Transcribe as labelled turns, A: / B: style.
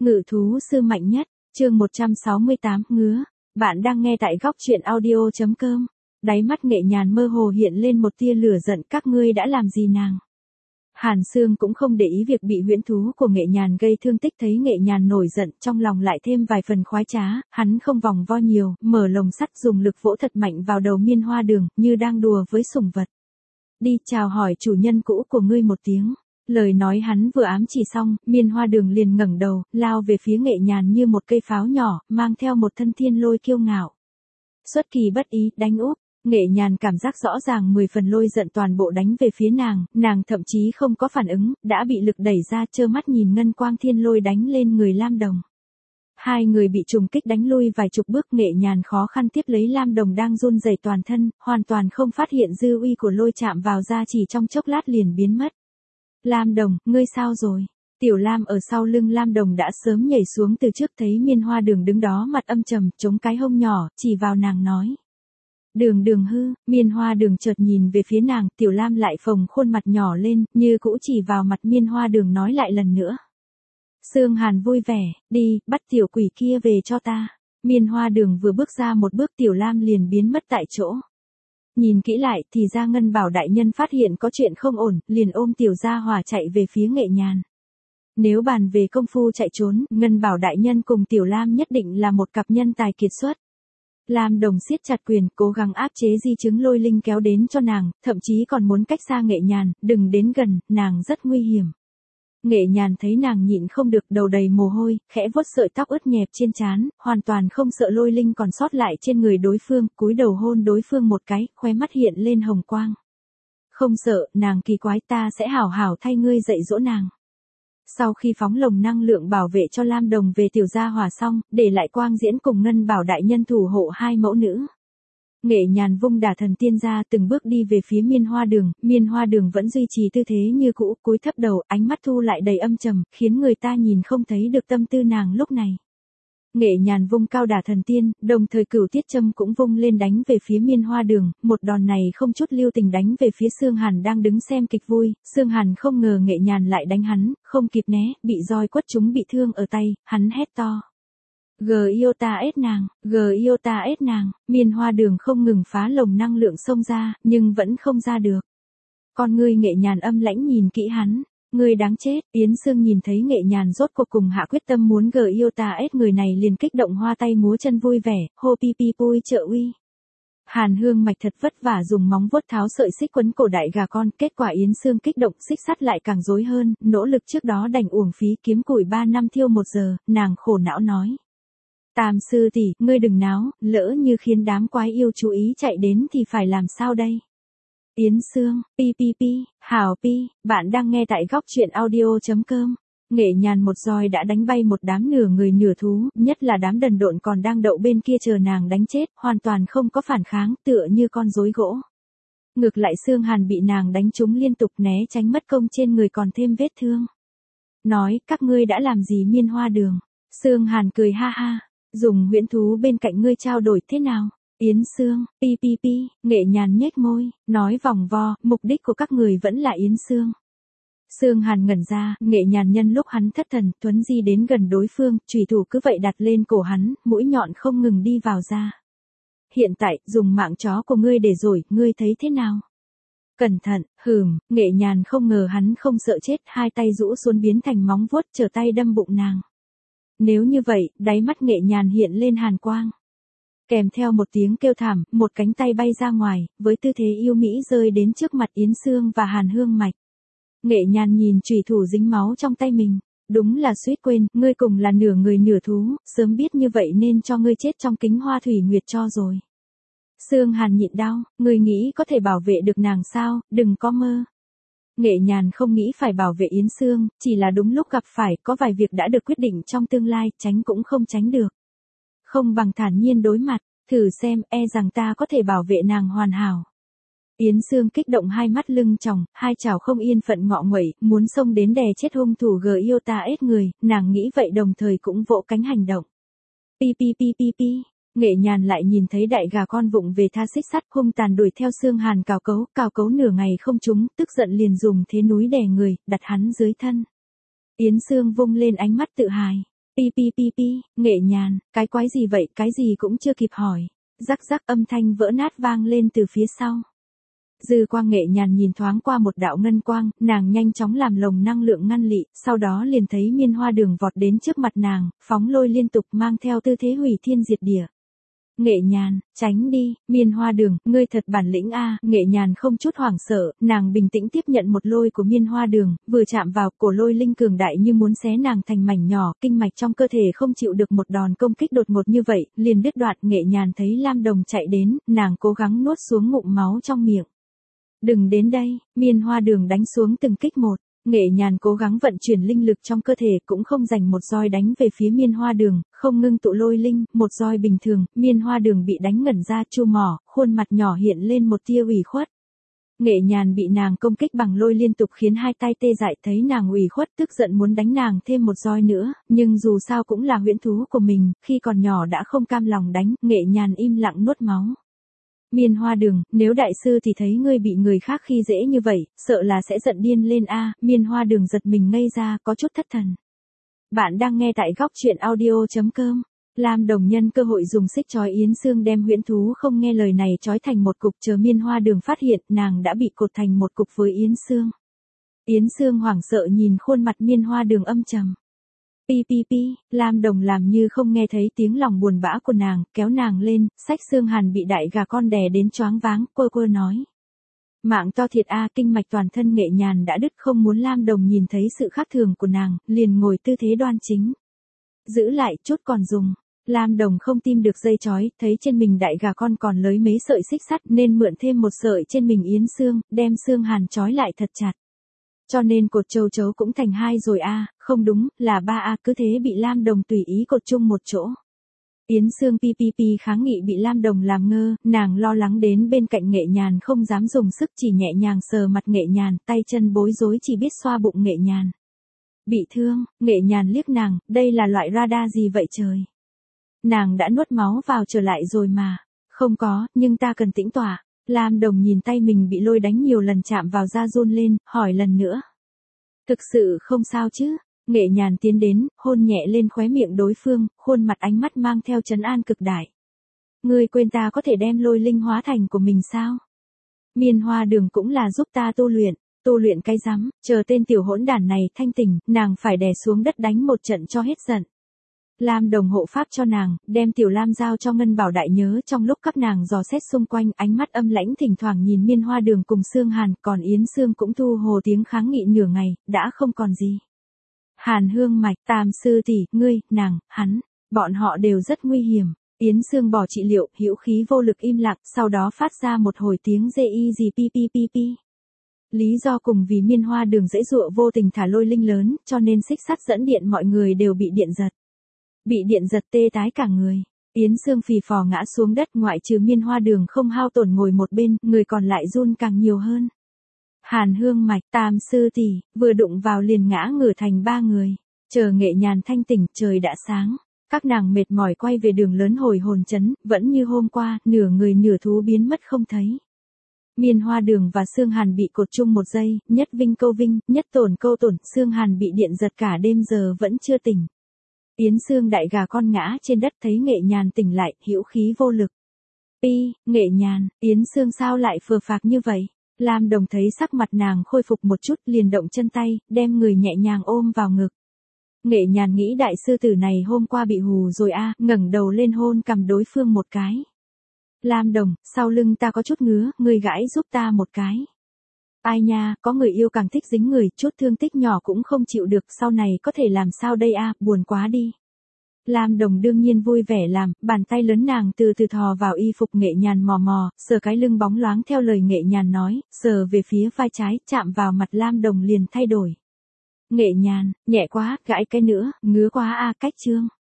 A: Ngự thú sư mạnh nhất, chương 168, ngứa. Bạn đang nghe tại góc truyện audio.com. Đáy mắt Nghệ Nhàn mơ hồ hiện lên một tia lửa giận, các ngươi đã làm gì nàng? Hàn Sương cũng không để ý việc bị huyễn thú của Nghệ Nhàn gây thương tích, thấy Nghệ Nhàn nổi giận, trong lòng lại thêm vài phần khoái trá, hắn không vòng vo nhiều, mở lồng sắt dùng lực vỗ thật mạnh vào đầu Miên Hoa Đường, như đang đùa với sủng vật. Đi chào hỏi chủ nhân cũ của ngươi một tiếng. Lời nói hắn vừa ám chỉ xong, Miên Hoa Đường liền ngẩng đầu, lao về phía Nghệ Nhàn như một cây pháo nhỏ, mang theo một thân thiên lôi kiêu ngạo. Xuất kỳ bất ý, đánh úp. Nghệ Nhàn cảm giác rõ ràng 10 phần lôi giận toàn bộ đánh về phía nàng thậm chí không có phản ứng, đã bị lực đẩy ra, trơ mắt nhìn ngân quang thiên lôi đánh lên người Lam Đồng. Hai người bị trùng kích đánh lui vài chục bước, Nghệ Nhàn khó khăn tiếp lấy Lam Đồng đang run rẩy toàn thân, hoàn toàn không phát hiện dư uy của lôi chạm vào da, chỉ trong chốc lát liền biến mất. Lam Đồng, ngươi sao rồi? Tiểu Lam ở sau lưng Lam Đồng đã sớm nhảy xuống từ trước, thấy Miên Hoa Đường đứng đó mặt âm trầm, chống cái hông nhỏ, chỉ vào nàng nói. Đường hư. Miên Hoa Đường chợt nhìn về phía nàng, Tiểu Lam lại phồng khuôn mặt nhỏ lên, như cũ chỉ vào mặt Miên Hoa Đường nói lại lần nữa. Sương Hàn vui vẻ, đi, bắt tiểu quỷ kia về cho ta. Miên Hoa Đường vừa bước ra một bước, Tiểu Lam liền biến mất tại chỗ. Nhìn kỹ lại thì ra Ngân Bảo đại nhân phát hiện có chuyện không ổn, liền ôm Tiểu Gia Hỏa chạy về phía Nghệ Nhàn. Nếu bàn về công phu chạy trốn, Ngân Bảo đại nhân cùng Tiểu Lam nhất định là một cặp nhân tài kiệt xuất. Lam Đồng siết chặt quyền, cố gắng áp chế di chứng lôi linh kéo đến cho nàng, thậm chí còn muốn cách xa Nghệ Nhàn, đừng đến gần, nàng rất nguy hiểm. Nghệ Nhàn thấy nàng nhịn không được, đầu đầy mồ hôi, khẽ vuốt sợi tóc ướt nhẹp trên trán, hoàn toàn không sợ lôi linh còn sót lại trên người đối phương, cúi đầu hôn đối phương một cái, khóe mắt hiện lên hồng quang. Không sợ, nàng kỳ quái, ta sẽ hảo hảo thay ngươi dạy dỗ nàng. Sau khi phóng lồng năng lượng bảo vệ cho Lam Đồng về Tiểu Gia Hỏa xong, để lại Quang Diễn cùng Ngân Bảo đại nhân thủ hộ hai mẫu nữ. Nghệ Nhàn vung đả thần tiên ra, từng bước đi về phía Miên Hoa Đường vẫn duy trì tư thế như cũ, cúi thấp đầu, ánh mắt thu lại đầy âm trầm, khiến người ta nhìn không thấy được tâm tư nàng lúc này. Nghệ Nhàn vung cao đả thần tiên, đồng thời Cửu Tiết Châm cũng vung lên đánh về phía Miên Hoa Đường, một đòn này không chút lưu tình đánh về phía Sương Hàn đang đứng xem kịch vui. Sương Hàn không ngờ Nghệ Nhàn lại đánh hắn, không kịp né, bị roi quất trúng bị thương ở tay, hắn hét to. Giota ết nàng, Miên Hoa Đường không ngừng phá lồng năng lượng xông ra, nhưng vẫn không ra được. Con ngươi Nghệ Nhàn âm lãnh nhìn kỹ hắn. Người đáng chết. Yến Sương nhìn thấy Nghệ Nhàn rốt cuộc cùng hạ quyết tâm muốn Giota ết người này, liền kích động hoa tay múa chân vui vẻ, hô pi pi pui trợ uy. Hàn Hương Mạch thật vất vả dùng móng vuốt tháo sợi xích quấn cổ đại gà con, kết quả Yến Sương kích động, xích sắt lại càng rối hơn, nỗ lực trước đó đành uổng phí, kiếm củi 3 năm thiêu 1 giờ, nàng khổ não nói. Tam sư tỷ, ngươi đừng náo, lỡ như khiến đám quái yêu chú ý chạy đến thì phải làm sao đây? Yến Sương, pi, hảo pi, bạn đang nghe tại góc truyện audio.com. Nghệ Nhàn một roi đã đánh bay một đám nửa người nửa thú, nhất là đám đần độn còn đang đậu bên kia chờ nàng đánh chết, hoàn toàn không có phản kháng, tựa như con rối gỗ. Ngược lại Sương Hàn bị nàng đánh trúng liên tục, né tránh mất công, trên người còn thêm vết thương. Nói, các ngươi đã làm gì Miên Hoa Đường? Sương Hàn cười ha ha, dùng huyễn thú bên cạnh ngươi trao đổi thế nào? Yến Sương, pi, Nghệ Nhàn nhếch môi, nói vòng vo, mục đích của các người vẫn là Yến Sương. Sương Hàn ngẩn ra, Nghệ Nhàn nhân lúc hắn thất thần, thuấn di đến gần đối phương, chùy thủ cứ vậy đặt lên cổ hắn, mũi nhọn không ngừng đi vào ra. Hiện tại, dùng mạng chó của ngươi để rồi, ngươi thấy thế nào? Cẩn thận, Nghệ Nhàn không ngờ hắn không sợ chết, hai tay rũ xuống biến thành móng vuốt, trở tay đâm bụng nàng. Nếu như vậy, đáy mắt Nghệ Nhàn hiện lên hàn quang. Kèm theo một tiếng kêu thảm, một cánh tay bay ra ngoài, với tư thế yêu mỹ rơi đến trước mặt Yến Sương và Hàn Hương Mạch. Nghệ Nhàn nhìn chùy thủ dính máu trong tay mình, đúng là suýt quên, ngươi cùng là nửa người nửa thú, sớm biết như vậy nên cho ngươi chết trong kính hoa thủy nguyệt cho rồi. Sương Hàn nhịn đau, ngươi nghĩ có thể bảo vệ được nàng sao, đừng có mơ. Nghệ Nhàn không nghĩ phải bảo vệ Yến Sương, chỉ là đúng lúc gặp phải, có vài việc đã được quyết định trong tương lai, tránh cũng không tránh được. Không bằng thản nhiên đối mặt, thử xem, e rằng ta có thể bảo vệ nàng hoàn hảo. Yến Sương kích động, hai mắt lưng tròng, hai chảo không yên phận ngọ nguậy, muốn xông đến đè chết hung thủ Giota ết người, nàng nghĩ vậy đồng thời cũng vỗ cánh hành động. Pi. Nghệ Nhàn lại nhìn thấy đại gà con vụng về tha xích sắt, hung tàn đuổi theo Sương Hàn cào cấu nửa ngày không trúng, tức giận liền dùng thế núi đè người, đặt hắn dưới thân. Yến Sương vung lên ánh mắt tự hài. Pi pi pi pi, Nghệ Nhàn, cái quái gì vậy, cái gì cũng chưa kịp hỏi. Rắc rắc âm thanh vỡ nát vang lên từ phía sau. Dư quang Nghệ Nhàn nhìn thoáng qua một đạo ngân quang, nàng nhanh chóng làm lồng năng lượng ngăn lị, sau đó liền thấy Miên Hoa Đường vọt đến trước mặt nàng, phóng lôi liên tục mang theo tư thế hủy thiên diệt địa. Nghệ Nhàn, tránh đi, Miên Hoa Đường, ngươi thật bản lĩnh a. Nghệ Nhàn không chút hoảng sợ, nàng bình tĩnh tiếp nhận một lôi của Miên Hoa Đường, vừa chạm vào, cổ lôi linh cường đại như muốn xé nàng thành mảnh nhỏ, kinh mạch trong cơ thể không chịu được một đòn công kích đột ngột như vậy, liền đứt đoạn. Nghệ Nhàn thấy Lam Đồng chạy đến, nàng cố gắng nuốt xuống ngụm máu trong miệng. Đừng đến đây, Miên Hoa Đường đánh xuống từng kích một. Nghệ Nhàn cố gắng vận chuyển linh lực trong cơ thể, cũng không dành một roi đánh về phía Miên Hoa Đường, không ngưng tụ lôi linh, một roi bình thường, Miên Hoa Đường bị đánh ngẩn ra chu mỏ, khuôn mặt nhỏ hiện lên một tia ủy khuất. Nghệ Nhàn bị nàng công kích bằng lôi liên tục khiến hai tay tê dại, thấy nàng ủy khuất tức giận muốn đánh nàng thêm một roi nữa, nhưng dù sao cũng là huyễn thú của mình, khi còn nhỏ đã không cam lòng đánh, Nghệ Nhàn im lặng nuốt máu. Miên Hoa Đường, nếu đại sư thì thấy ngươi bị người khác khi dễ như vậy, sợ là sẽ giận điên lên a. Miên Hoa Đường giật mình ngây ra, có chút thất thần. Bạn đang nghe tại góc truyện audio.com. Lam Đồng nhân cơ hội dùng xích trói Yến Sương đem huyễn thú không nghe lời này trói thành một cục, chờ Miên Hoa Đường phát hiện, nàng đã bị cột thành một cục với Yến Sương. Yến Sương hoảng sợ nhìn khuôn mặt Miên Hoa Đường âm trầm. Pi pi pi, Lam Đồng làm như không nghe thấy tiếng lòng buồn bã của nàng, kéo nàng lên, xách Sương Hàn bị đại gà con đè đến choáng váng, quơ quơ nói. Mạng to thiệt a. Kinh mạch toàn thân Nghệ Nhàn đã đứt, không muốn Lam Đồng nhìn thấy sự khác thường của nàng, liền ngồi tư thế đoan chính. Giữ lại chút còn dùng. Lam Đồng không tìm được dây chói, thấy trên mình đại gà con còn lới mấy sợi xích sắt nên mượn thêm một sợi trên mình Yến Sương, đem Sương Hàn trói lại thật chặt. Cho nên cột châu chấu cũng thành 2 rồi a, không đúng, là 3 a, cứ thế bị Lam Đồng tùy ý cột chung một chỗ. Yến Sương pi pi pi kháng nghị bị Lam Đồng làm ngơ, nàng lo lắng đến bên cạnh Nghệ Nhàn không dám dùng sức, chỉ nhẹ nhàng sờ mặt Nghệ Nhàn, tay chân bối rối chỉ biết xoa bụng Nghệ Nhàn. Bị thương, Nghệ Nhàn liếc nàng, đây là loại radar gì vậy trời? Nàng đã nuốt máu vào trở lại rồi mà. Không có, nhưng ta cần tĩnh tọa. Lam Đồng nhìn tay mình bị lôi đánh nhiều lần chạm vào da run lên, hỏi lần nữa. Thực sự không sao chứ? Nghệ Nhàn tiến đến, hôn nhẹ lên khóe miệng đối phương, khuôn mặt ánh mắt mang theo trấn an cực đại. Ngươi quên ta có thể đem lôi linh hóa thành của mình sao? Miên Hoa Đường cũng là giúp ta tu luyện cái rắm, chờ tên tiểu hỗn đản này thanh tỉnh, nàng phải đè xuống đất đánh một trận cho hết giận. Lam Đồng hộ pháp cho nàng, đem Tiểu Lam giao cho Ngân Bảo Đại nhớ, trong lúc các nàng dò xét xung quanh, ánh mắt âm lãnh thỉnh thoảng nhìn Miên Hoa Đường cùng Sương Hàn, còn Yến Sương cũng thu hồ tiếng kháng nghị nửa ngày, đã không còn gì. Hàn Hương Mạch, Tam sư tỷ, ngươi, nàng, hắn, bọn họ đều rất nguy hiểm. Yến Sương bỏ trị liệu, hữu khí vô lực im lặng, sau đó phát ra một hồi tiếng dê y gì pi pi pi pi. Lý do cùng vì Miên Hoa Đường dễ dụa vô tình thả lôi linh lớn, cho nên xích sắt dẫn điện mọi người đều bị điện giật. Bị điện giật tê tái cả người. Yến Sương phì phò ngã xuống đất, ngoại trừ Miên Hoa Đường không hao tổn ngồi một bên, người còn lại run càng nhiều hơn. Hàn Hương Mạch, Tam sư tỷ, vừa đụng vào liền ngã ngửa thành 3 người. Chờ Nghệ Nhàn thanh tỉnh, trời đã sáng. Các nàng mệt mỏi quay về đường lớn hồi hồn trấn, vẫn như hôm qua, nửa người nửa thú biến mất không thấy. Miên Hoa Đường và Sương Hàn bị cột chung một giây, nhất vinh câu vinh, nhất tổn câu tổn, Sương Hàn bị điện giật cả đêm giờ vẫn chưa tỉnh. Yến Sương đại gà con ngã trên đất, thấy Nghệ Nhàn tỉnh lại, hữu khí vô lực. Nghệ Nhàn, Yến Sương sao lại phờ phạc như vậy? Lam Đồng thấy sắc mặt nàng khôi phục một chút, liền động chân tay, đem người nhẹ nhàng ôm vào ngực. Nghệ Nhàn nghĩ đại sư tử này hôm qua bị hù rồi a, ngẩng đầu lên hôn cằm đối phương một cái. Lam Đồng, sau lưng ta có chút ngứa, ngươi gãi giúp ta một cái. Ai nha, có người yêu càng thích dính người, chút thương tích nhỏ cũng không chịu được, sau này có thể làm sao đây a, buồn quá đi. Lam Đồng đương nhiên vui vẻ làm, bàn tay lớn nàng từ từ thò vào y phục Nghệ Nhàn mò mò, sờ cái lưng bóng loáng theo lời Nghệ Nhàn nói, sờ về phía vai trái, chạm vào mặt Lam Đồng liền thay đổi. Nghệ Nhàn, nhẹ quá, gãi cái nữa, ngứa quá a, cách chương.